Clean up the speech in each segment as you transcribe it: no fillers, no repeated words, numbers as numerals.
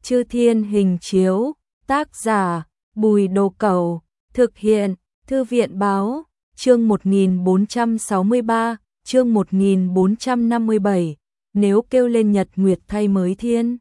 Chư Thiên Hình Chiếu, tác giả Bùi Đồ Cẩu, thực hiện Thư viện Báo, chương 1463, chương 1457, nếu kêu lên nhật nguyệt thay mới thiên.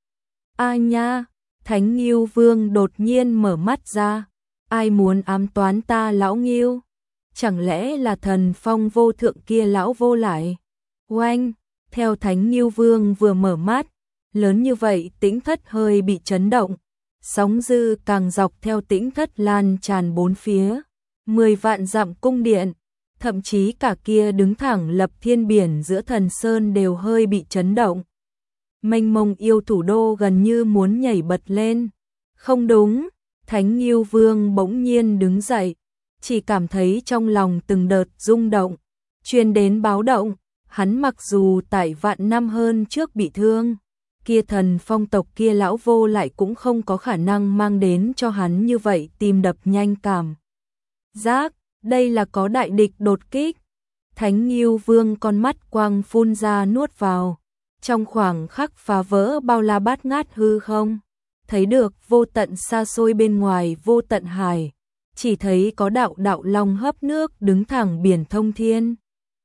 A nha, Thánh Ngưu Vương đột nhiên mở mắt ra, ai muốn ám toán ta lão Ngưu? Chẳng lẽ là thần phong vô thượng kia lão vô lại? Oanh, theo Thánh Ngưu Vương vừa mở mắt, lớn như vậy Tĩnh Thất hơi bị chấn động, sóng dư càng dọc theo Tĩnh Thất lan tràn bốn phía, 10 vạn dặm cung điện, thậm chí cả kia đứng thẳng lập thiên biển giữa Thần Sơn đều hơi bị chấn động. Mênh mông yêu thủ đô gần như muốn nhảy bật lên. Không đúng, Thánh Ngưu Vương bỗng nhiên đứng dậy, chỉ cảm thấy trong lòng từng đợt rung động, truyền đến báo động, hắn mặc dù tại vạn năm hơn trước bị thương, kia thần phong tộc kia lão vô lại cũng không có khả năng mang đến cho hắn như vậy tim đập nhanh cảm giác, đây là có đại địch đột kích. Thánh Ngưu Vương con mắt quang phun ra nuốt vào, trong khoảng khắc phá vỡ bao la bát ngát hư không, thấy được vô tận xa xôi bên ngoài vô tận hải, chỉ thấy có đạo đạo long hấp nước đứng thẳng biển thông thiên,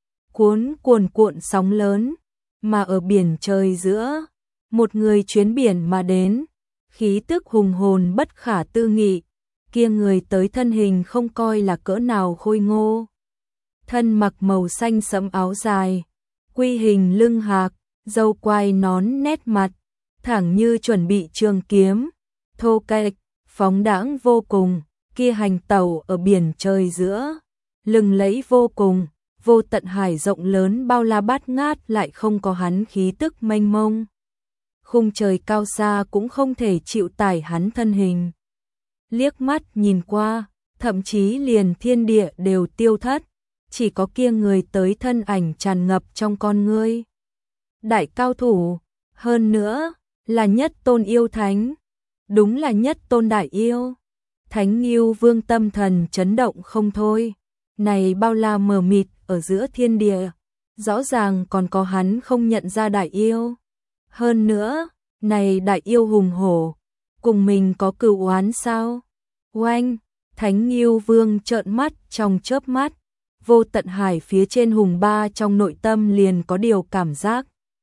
cuồn cuộn sóng lớn, mà ở biển trời giữa, một người chuyến biển mà đến, khí tức hùng hồn bất khả tư nghị, kia người tới thân hình không coi là cỡ nào khôi ngô, thân mặc màu xanh sẫm áo dài, quy hình lưng hạc, râu quai nón nét mặt, thẳng như chuẩn bị trường kiếm, thô kệch, phóng đãng vô cùng, kia hành tẩu ở biển trời giữa, lừng lẫy vô cùng, vô tận hải rộng lớn bao la bát ngát lại không có hắn khí tức mênh mông. Khung trời cao xa cũng không thể chịu tải hắn thân hình. Liếc mắt nhìn qua, thậm chí liền thiên địa đều tiêu thất, chỉ có kia người tới thân ảnh tràn ngập trong con ngươi. Đại cao thủ, hơn nữa, là nhất tôn yêu thánh, đúng là nhất tôn đại yêu. Thánh Ngưu Vương tâm thần chấn động không thôi, này bao la mờ mịt ở giữa thiên địa, rõ ràng còn có hắn không nhận ra đại yêu. Hơn nữa, này đại yêu hùng hổ, cùng mình có cừu oán sao? Oanh, Thánh Ngưu Vương trợn mắt trong chớp mắt, vô tận hải phía trên hùng ba trong nội tâm liền có điều cảm giác.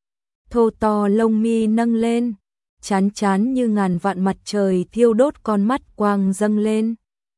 Thô to lông mi nâng lên, chán chán như ngàn vạn mặt trời thiêu đốt con mắt quang dâng lên.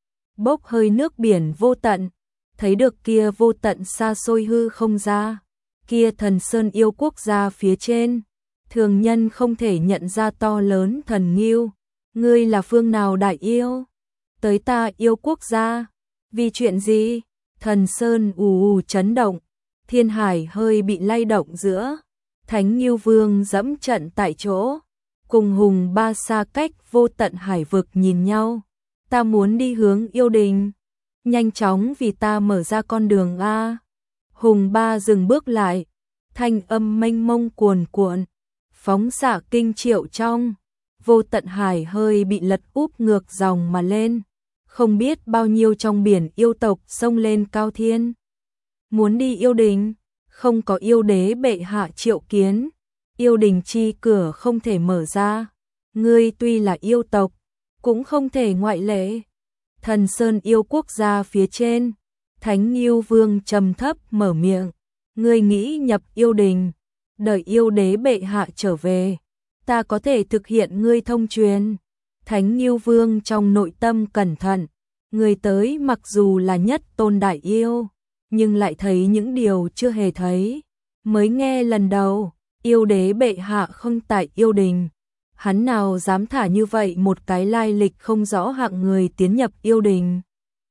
Bốc hơi nước biển vô tận, thấy được kia vô tận xa xôi hư không ra, kia thần sơn yêu quốc gia phía trên, thường nhân không thể nhận ra to lớn thần Ngưu, ngươi là phương nào đại yêu? Tới ta yêu quốc gia, vì chuyện gì? Thần sơn ù chấn động, thiên hải hơi bị lay động giữa, Thánh Ngưu Vương dẫm trận tại chỗ, cùng hùng ba xa cách vô tận hải vực nhìn nhau, ta muốn đi hướng yêu đình, nhanh chóng vì ta mở ra con đường a. Hùng ba dừng bước lại, thanh âm mênh mông cuồn cuộn, phóng xạ kinh triệu trong, vô tận hải hơi bị lật úp ngược dòng mà lên, không biết bao nhiêu trong biển yêu tộc xông lên cao thiên. Muốn đi yêu đình, không có yêu đế bệ hạ triệu kiến, yêu đình chi cửa không thể mở ra, ngươi tuy là yêu tộc, cũng không thể ngoại lệ. Thần Sơn yêu quốc gia phía trên, Thánh Ngưu Vương trầm thấp mở miệng, ngươi nghĩ nhập yêu đình, đợi yêu đế bệ hạ trở về, ta có thể thực hiện ngươi thông truyền. Thánh Ngưu Vương trong nội tâm cẩn thận, người tới mặc dù là nhất tôn đại yêu, nhưng lại thấy những điều chưa hề thấy, mới nghe lần đầu, yêu đế bệ hạ không tại yêu đình, hắn nào dám thả như vậy một cái lai lịch không rõ hạng người tiến nhập yêu đình.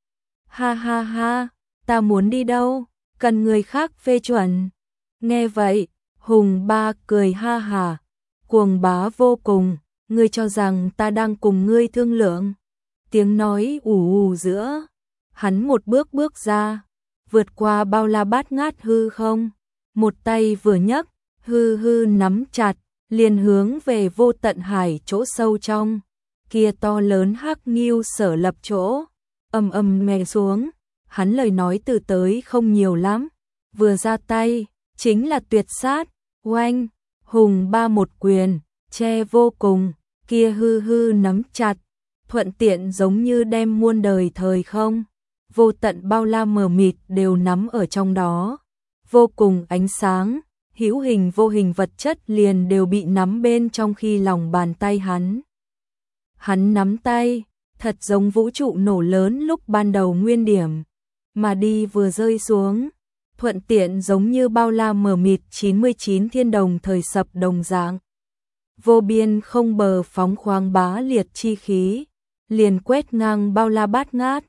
Ha ha ha, ta muốn đi đâu, cần người khác phê chuẩn. Nghe vậy, hùng ba cười ha hà, cuồng bá vô cùng, ngươi cho rằng ta đang cùng ngươi thương lượng. Tiếng nói ù giữa, hắn một bước bước ra, vượt qua bao la bát ngát hư không, một tay vừa nhấc, hư nắm chặt, liền hướng về vô tận hải chỗ sâu trong, kia to lớn hắc ngưu sở lập chỗ, mè xuống, hắn lời nói từ tới không nhiều lắm, vừa ra tay, chính là tuyệt sát, oanh, hùng ba một quyền, che vô cùng, kia hư hư nắm chặt, thuận tiện giống như đem muôn đời thời không, vô tận bao la mờ mịt đều nắm ở trong đó, vô cùng ánh sáng, hữu hình vô hình vật chất liền đều bị nắm bên trong khi lòng bàn tay hắn. Hắn nắm tay, thật giống vũ trụ nổ lớn lúc ban đầu nguyên điểm, mà đi vừa rơi xuống, thuận tiện giống như bao la mờ mịt 99 thiên đồng thời sập đồng dạng. Vô biên không bờ phóng khoáng bá liệt chi khí, liền quét ngang bao la bát ngát,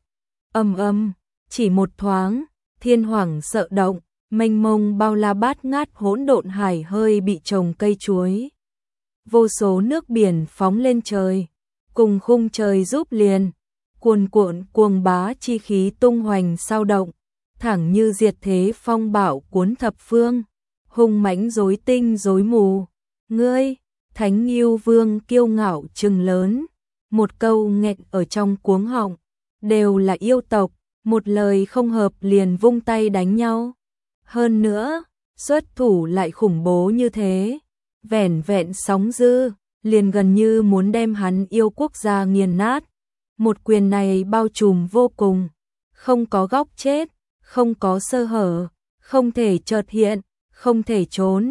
chỉ một thoáng, thiên hoàng sợ động, mênh mông bao la bát ngát hỗn độn hải hơi bị trồng cây chuối. Vô số nước biển phóng lên trời, cùng khung trời giúp liền, cuồn cuộn cuồng bá chi khí tung hoành sao động, thẳng như diệt thế phong bạo cuốn thập phương, hung mãnh rối tinh rối mù. Ngươi, Thánh Ngưu Vương kiêu ngạo trừng lớn, một câu nghẹn ở trong cuống họng, đều là yêu tộc, một lời không hợp liền vung tay đánh nhau. Hơn nữa, xuất thủ lại khủng bố như thế, vẻn vẹn sóng dư, liền gần như muốn đem hắn yêu quốc gia nghiền nát. Một quyền này bao trùm vô cùng, không có góc chết, không có sơ hở, không thể chợt hiện, không thể trốn,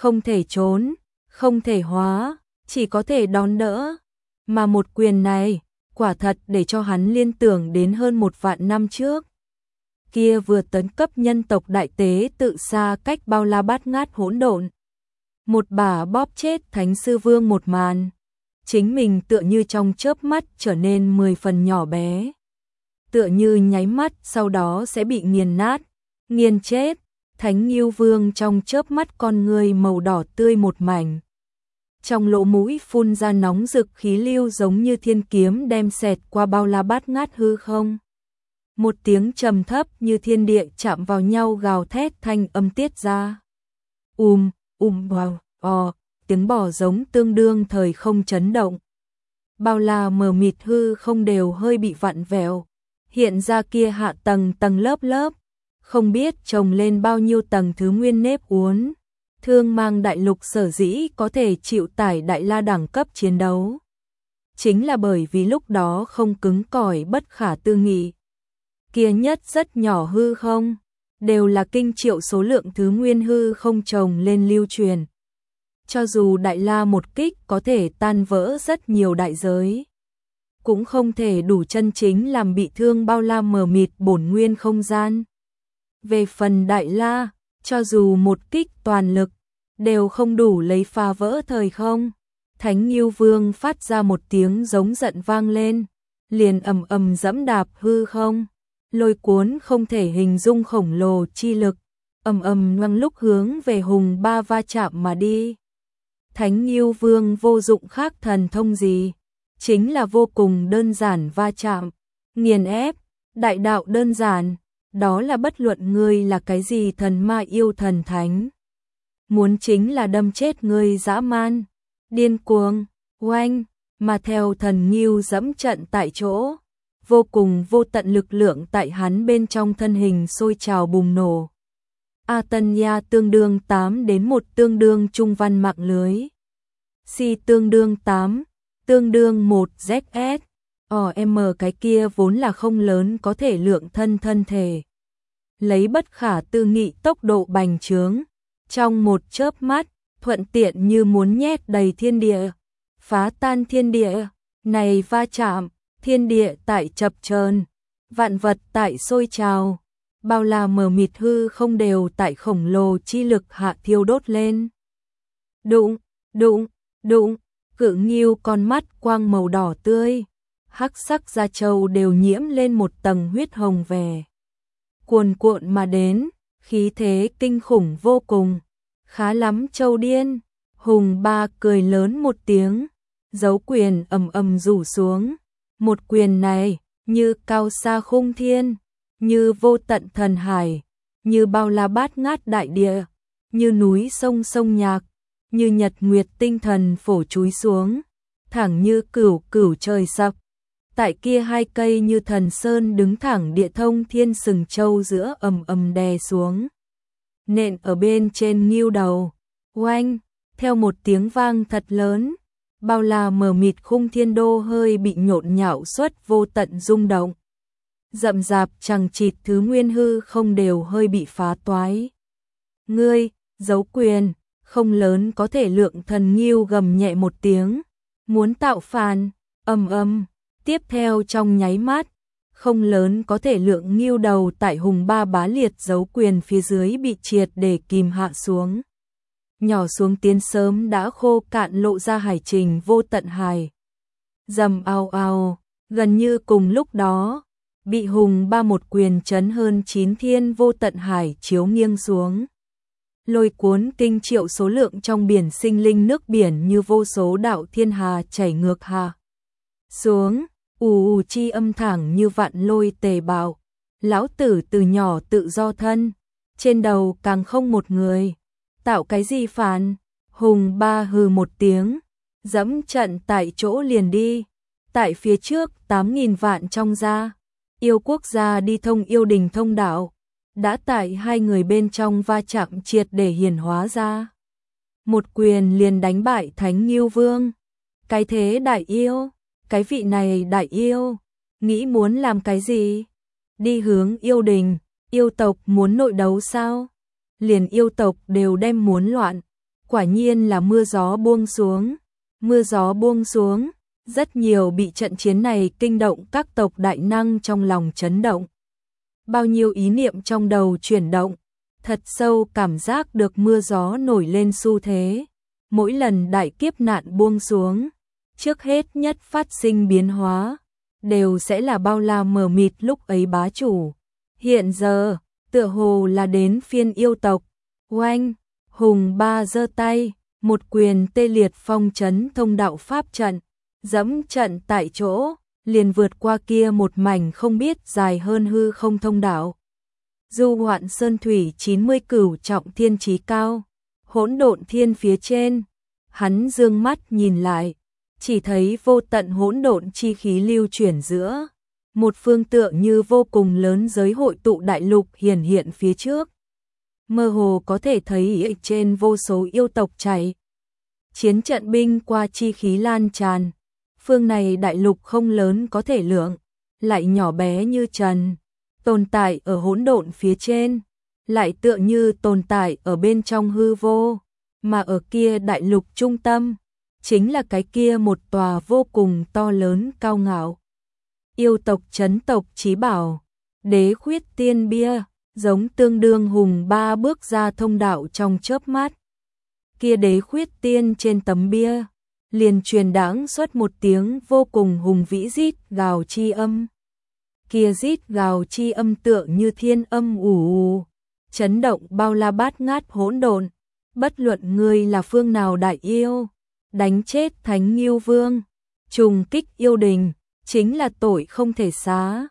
không thể hóa, chỉ có thể đón đỡ. Mà một quyền này, quả thật để cho hắn liên tưởng đến hơn 1.000 năm trước. Kia vừa tấn cấp nhân tộc đại tế tự xa cách bao la bát ngát hỗn độn. Một bả bóp chết Thánh Sư Vương một màn. Chính mình tựa như trong chớp mắt trở nên 10 phần nhỏ bé. Tựa như nháy mắt sau đó sẽ bị nghiền nát, nghiền chết. Thánh Ngưu Vương trong chớp mắt con người màu đỏ tươi một mảnh. Trong lỗ mũi phun ra nóng rực khí lưu giống như thiên kiếm đem xẹt qua bao la bát ngát hư không. Một tiếng trầm thấp như thiên địa chạm vào nhau gào thét thanh âm tiết ra. Wow, tiếng bò giống tương đương thời không chấn động. Bao la mờ mịt hư không đều hơi bị vặn vẹo, hiện ra kia hạ tầng tầng lớp lớp, không biết chồng lên bao nhiêu tầng thứ nguyên nếp uốn. Thương mang đại lục sở dĩ có thể chịu tải đại la đẳng cấp chiến đấu. Chính là bởi vì lúc đó không cứng cỏi bất khả tư nghị. Kia nhất rất nhỏ hư không, đều là kinh triệu số lượng thứ nguyên hư không chồng lên lưu truyền. Cho dù đại la một kích có thể tan vỡ rất nhiều đại giới, cũng không thể đủ chân chính làm bị thương bao la mờ mịt bổn nguyên không gian. Về phần đại la, cho dù một kích toàn lực, đều không đủ lấy phá vỡ thời không. Thánh Ngưu Vương phát ra một tiếng giống giận vang lên, liền giẫm đạp hư không, lôi cuốn không thể hình dung khổng lồ chi lực, ngoằng lúc hướng về hùng ba va chạm mà đi. Thánh Ngưu Vương vô dụng khác thần thông gì, chính là vô cùng đơn giản va chạm, nghiền ép, đại đạo đơn giản, đó là bất luận ngươi là cái gì thần ma yêu thần thánh. Muốn chính là đâm chết ngươi dã man, điên cuồng, oanh, mà theo thần Ngưu dẫm trận tại chỗ, vô cùng vô tận lực lượng tại hắn bên trong thân hình sôi trào bùng nổ. Atanya tương đương 8 đến 1 tương đương trung văn mạng lưới. Si tương đương 8, tương đương 1 ZS. Cái kia vốn là không lớn có thể lượng thân thể. Lấy bất khả tư nghị tốc độ bành trướng. Trong một chớp mắt, thuận tiện như muốn nhét đầy thiên địa. Phá tan thiên địa, này va chạm, thiên địa tại chập chờn, vạn vật tại sôi trào. Bao la mờ mịt hư không đều tại khổng lồ chi lực hạ thiêu đốt lên. Đụng, Cự Ngưu con mắt quang màu đỏ tươi, hắc sắc da trâu đều nhiễm lên một tầng huyết hồng vẻ. Cuồn cuộn mà đến, khí thế kinh khủng vô cùng, khá lắm trâu điên. Hùng ba cười lớn một tiếng, dấu quyền rủ xuống. Một quyền này, như cao xa khung thiên, như vô tận thần hải, như bao la bát ngát đại địa, như núi sông sông nhạc, như nhật nguyệt tinh thần phổ chúi xuống, thẳng như cửu trời sập. Tại kia hai cây như thần sơn đứng thẳng địa thông thiên sừng châu giữa đè xuống. Nện ở bên trên Ngưu đầu, oanh, theo một tiếng vang thật lớn, bao la mờ mịt khung thiên đô hơi bị nhộn nhạo xuất vô tận rung động. Rậm rạp chằng chịt thứ nguyên hư không đều hơi bị phá toái. Ngươi, Dấu Quyền, không lớn có thể lượng thần nghiêu gầm nhẹ một tiếng, muốn tạo phản, tiếp theo trong nháy mắt, không lớn có thể lượng nghiêu đầu tại hùng ba bá liệt Dấu Quyền phía dưới bị triệt để kìm hạ xuống. Nhỏ xuống tiến sớm đã khô cạn lộ ra hải trình vô tận hải. Rầm ao ao, gần như cùng lúc đó, bị hùng ba một quyền chấn hơn 9 thiên vô tận hải chiếu nghiêng xuống. Lôi cuốn kinh triệu số lượng trong biển sinh linh nước biển như vô số đạo thiên hà chảy ngược hạ xuống, ù chi âm thẳng như vạn lôi tề bạo. Lão tử từ nhỏ tự do thân, trên đầu càng không một người. Tạo cái gì phản? Hùng ba hừ một tiếng, dẫm trận tại chỗ liền đi. Tại phía trước 8.000 vạn trong gia, yêu quốc gia đi thông yêu đình thông đạo, đã tại hai người bên trong va chạm triệt để hiển hóa ra. Một quyền liền đánh bại Thánh Nghiêu Vương. Cái thế đại yêu, cái vị này đại yêu, nghĩ muốn làm cái gì? Đi hướng yêu đình, yêu tộc muốn nội đấu sao? Liền yêu tộc đều đem muốn loạn, quả nhiên là mưa gió buông xuống. Mưa gió buông xuống, rất nhiều bị trận chiến này kinh động các tộc đại năng trong lòng chấn động. Bao nhiêu ý niệm trong đầu chuyển động, thật sâu cảm giác được mưa gió nổi lên xu thế. Mỗi lần đại kiếp nạn buông xuống, trước hết nhất phát sinh biến hóa, đều sẽ là bao la mờ mịt lúc ấy bá chủ. Hiện giờ, tựa hồ là đến phiên yêu tộc. Oanh, hùng ba giơ tay, một quyền tê liệt phong trấn thông đạo pháp trận, dẫm trận tại chỗ, liền vượt qua kia một mảnh không biết dài hơn hư không thông đạo. Du hoạn sơn thủy 90 cửu trọng thiên chí cao, hỗn độn thiên phía trên, hắn dương mắt nhìn lại, chỉ thấy vô tận hỗn độn chi khí lưu chuyển giữa. Một phương tượng như vô cùng lớn giới hội tụ đại lục hiển hiện phía trước. Mơ hồ có thể thấy trên vô số yêu tộc chạy. Chiến trận binh qua chi khí lan tràn. Phương này đại lục không lớn có thể lượng, lại nhỏ bé như trần. Tồn tại ở hỗn độn phía trên, lại tựa như tồn tại ở bên trong hư vô. Mà ở kia đại lục trung tâm, chính là cái kia một tòa vô cùng to lớn cao ngạo. Yêu tộc chấn tộc chí bảo, Đế Khuyết Tiên bia, giống tương đương hùng ba bước ra thông đạo trong chớp mắt. Kia Đế Khuyết Tiên trên tấm bia, liền truyền đãng xuất một tiếng vô cùng hùng vĩ rít gào chi âm. Kia rít gào chi âm tựa như thiên âm ù, chấn động bao la bát ngát hỗn độn. Bất luận ngươi là phương nào đại yêu, đánh chết Thánh Nghiêu Vương, trùng kích yêu đình, chính là tội không thể xá.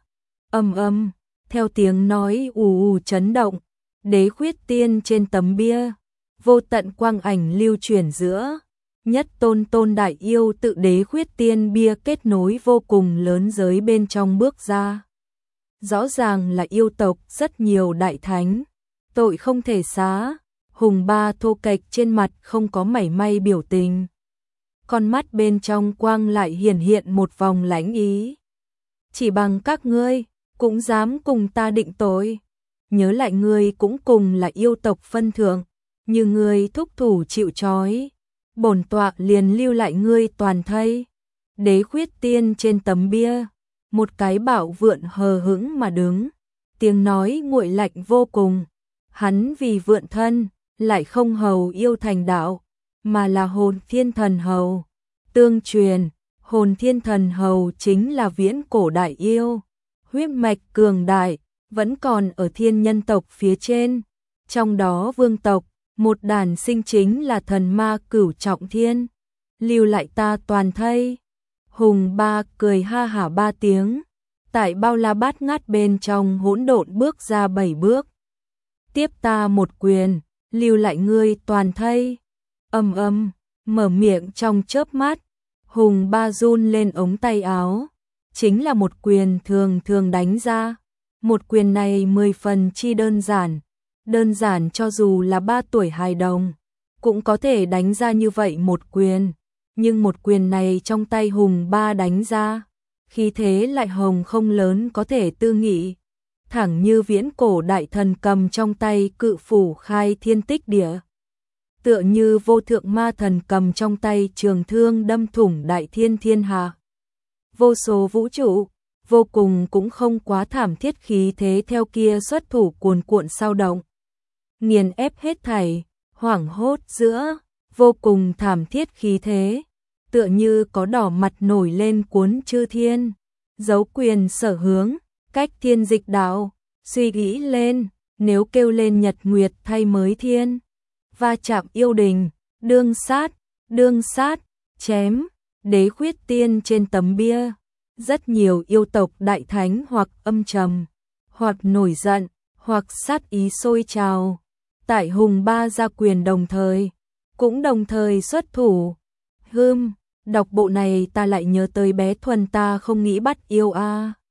Theo tiếng nói ù chấn động, Đế Khuyết Tiên trên tấm bia, vô tận quang ảnh lưu chuyển giữa. Nhất tôn đại yêu tự Đế Khuyết Tiên bia kết nối vô cùng lớn giới bên trong bước ra. Rõ ràng là yêu tộc rất nhiều đại thánh, tội không thể xá. Hùng ba thô kệch trên mặt không có mảy may biểu tình. Con mắt bên trong quang lại hiển hiện một vòng lãnh ý. Chỉ bằng các ngươi, cũng dám cùng ta định tội. Nhớ lại ngươi cũng cùng là yêu tộc phân thượng, như ngươi thúc thủ chịu trói. Bổn tọa liền lưu lại ngươi toàn thây. Đế Khuyết Tiên trên tấm bia, một cái bảo vượn hờ hững mà đứng. Tiếng nói nguội lạnh vô cùng. Hắn vì vượn thân, lại không hầu yêu thành đạo, mà là hồn thiên thần hầu. Tương truyền, hồn thiên thần hầu chính là viễn cổ đại yêu, huyết mạch cường đại, vẫn còn ở thiên nhân tộc phía trên. Trong đó vương tộc, một đàn sinh chính là thần ma cửu trọng thiên, lưu lại ta toàn thây. Hùng ba cười ha hả 3 tiếng, tại bao la bát ngát bên trong hỗn độn bước ra 7 bước. Tiếp ta một quyền, lưu lại ngươi toàn thây. Mở miệng trong chớp mắt, hùng ba run lên ống tay áo, chính là một quyền thường đánh ra. Một quyền này 10 phần chi đơn giản cho dù là 3 tuổi hài đồng, cũng có thể đánh ra như vậy một quyền. nhưng một quyền này trong tay Hùng Ba đánh ra, khí thế lại hồng không lớn có thể tư nghị, thẳng như viễn cổ đại thần cầm trong tay cự phủ khai thiên tích địa. Tựa như vô thượng ma thần cầm trong tay trường thương đâm thủng đại thiên thiên hạ. Vô số vũ trụ, vô cùng cũng không quá thảm thiết khí thế theo kia xuất thủ cuồn cuộn sao động. Nghiền ép hết thảy, hoảng hốt giữa, vô cùng thảm thiết khí thế, tựa như có đỏ mặt nổi lên cuốn chư thiên, dấu quyền sở hướng, cách thiên dịch đạo, suy nghĩ lên, nếu kêu lên nhật nguyệt thay mới thiên, va chạm yêu đình, đương sát, chém, đế khuyết tiên trên tấm bia. Rất nhiều yêu tộc đại thánh hoặc âm trầm, hoặc nổi giận, hoặc sát ý sôi trào. Tại Hùng Ba ra quyền cũng đồng thời xuất thủ. Đọc bộ này ta lại nhớ tới bé Thuần ta không nghĩ bắt yêu a.